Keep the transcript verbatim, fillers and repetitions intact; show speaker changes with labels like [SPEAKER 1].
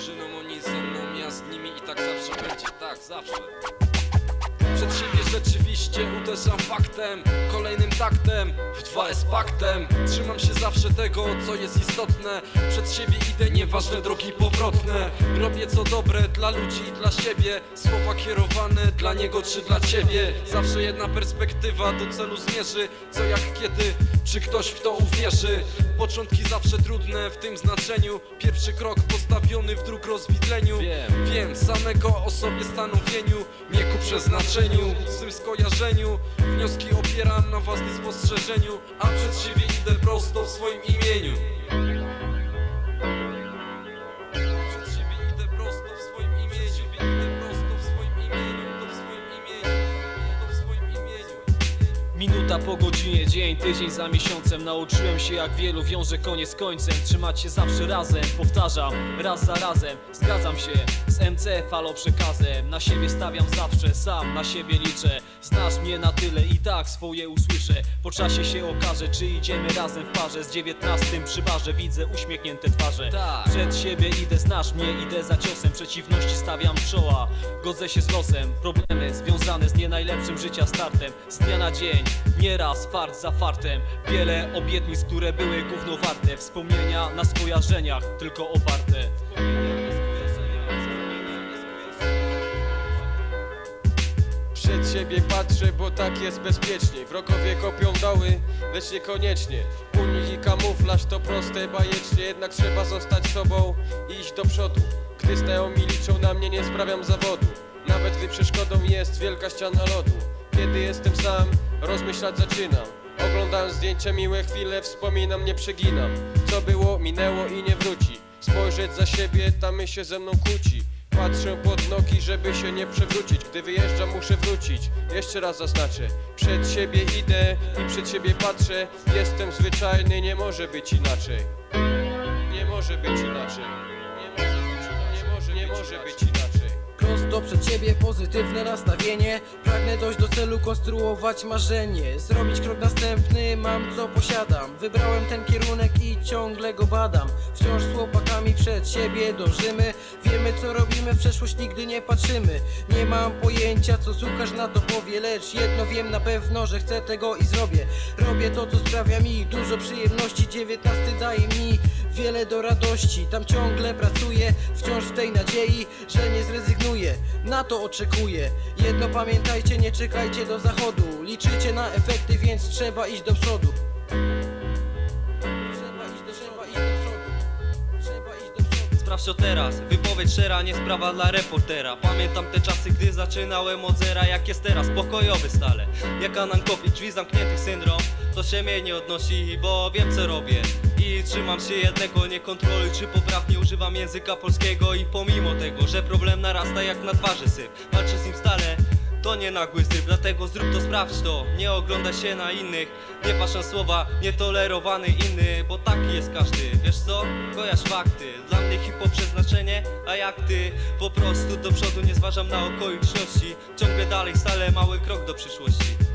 [SPEAKER 1] drużyną, oni ze mną, ja z nimi i tak zawsze będzie, tak zawsze. Przed siebie rzeczywiście uderzam faktem, kolejnym taktem, w dwa S paktem. Trzymam się zawsze tego, co jest istotne. Przed siebie idę, nieważne drogi powrotne. Robię co dobre dla ludzi i dla siebie. Słowa kierowane dla niego czy dla ciebie. Zawsze jedna perspektywa do celu zmierzy. Co jak kiedy, czy ktoś w to uwierzy? Początki zawsze trudne w tym znaczeniu. Pierwszy krok postawiony w dróg rozwidleniu. Wiem, wiem, samego o sobie stanowieniu, nie ku przeznaczeniu, swym skojarzeniu. Wnioski opieram na własnym spostrzeżeniu, a przed siebie idę prosto w swoim imieniu. Przed siebie idę prosto w swoim imieniu. Idę prosto w swoim imieniu, to w swoim imieniu, to w swoim imieniu.
[SPEAKER 2] Minuta po godzinie, dzień, tydzień za miesiącem. Nauczyłem się, jak wielu wiąże koniec z końcem. Trzymać się zawsze razem, powtarzam, raz za razem. Zgadzam się z M C faloprzekazem. Na siebie stawiam zawsze, sam na siebie liczę. Znasz mnie na tyle i tak swoje usłyszę. Po czasie się okaże, czy idziemy razem w parze. Z dziewiętnastym przy barze widzę uśmiechnięte twarze.
[SPEAKER 1] Tak.
[SPEAKER 2] Przed siebie idę, znasz mnie, idę za ciosem. Przeciwności stawiam czoła, godzę się z losem. Problemy związane z nie najlepszym życia startem. Z dnia na dzień, nieraz fart za fartem. Wiele obietnic, które były gówno warte. Wspomnienia na skojarzeniach tylko oparte.
[SPEAKER 3] Przed siebie patrzę, bo tak jest bezpiecznie. Wrogowie kopią doły, lecz niekoniecznie. Unik i kamuflaż to proste bajecznie. Jednak trzeba zostać sobą i iść do przodu. Gdy stają mi, liczą na mnie, nie sprawiam zawodu. Nawet gdy przeszkodą jest wielka ściana lodu. Kiedy jestem sam, rozmyślać zaczynam. Oglądam zdjęcia, miłe chwile, wspominam, nie przeginam. Co było, minęło i nie wróci. Spojrzeć za siebie, ta myśl się ze mną kłóci. Patrzę pod nogi, żeby się nie przewrócić. Gdy wyjeżdżam, muszę wrócić. Jeszcze raz zaznaczę. Przed siebie idę i przed siebie patrzę. Jestem zwyczajny, nie może być inaczej. Nie może być inaczej. Nie może być inaczej. Nie może, nie może być inaczej.
[SPEAKER 4] Prosto przed siebie pozytywne nastawienie. Pragnę dojść do celu, konstruować marzenie. Zrobić krok następny, mam co posiadam. Wybrałem ten kierunek i ciągle go badam. Wciąż z chłopakami przed siebie dążymy. Wiemy co robimy, w przeszłość nigdy nie patrzymy. Nie mam pojęcia co słuchasz na to powie. Lecz jedno wiem na pewno, że chcę tego i zrobię. Robię to co sprawia mi dużo przyjemności. Dziewiętnasty daje mi wiele do radości. Tam ciągle pracuję, wciąż w tej nadziei, że nie zrezygnuję. Na to oczekuję. Jedno pamiętajcie, nie czekajcie do zachodu. Liczycie na efekty, więc trzeba iść do przodu. Trzeba iść do, trzeba iść do przodu. Trzeba iść do przodu.
[SPEAKER 5] Sprawdź to teraz, wypowiedź szczera, nie sprawa dla reportera. Pamiętam te czasy, gdy zaczynałem od zera. Jak jest teraz, pokojowy stale. Jak Anankowicz, drzwi zamkniętych syndrom. To się mnie nie odnosi, bo wiem co robię. I trzymam się jednego, nie kontroluj czy poprawnie używam języka polskiego. I pomimo tego, że problem narasta jak na twarzy syp, walczę z nim stale, to nie nagły syp. Dlatego zrób to, sprawdź to, nie oglądaj się na innych. Nie patrz na słowa, nietolerowany inny, bo taki jest każdy, wiesz co? Kojarz fakty, dla mnie hip-hop przeznaczenie, a jak ty? Po prostu do przodu, nie zważam na okoliczności. Ciągle dalej, stale mały krok do przyszłości.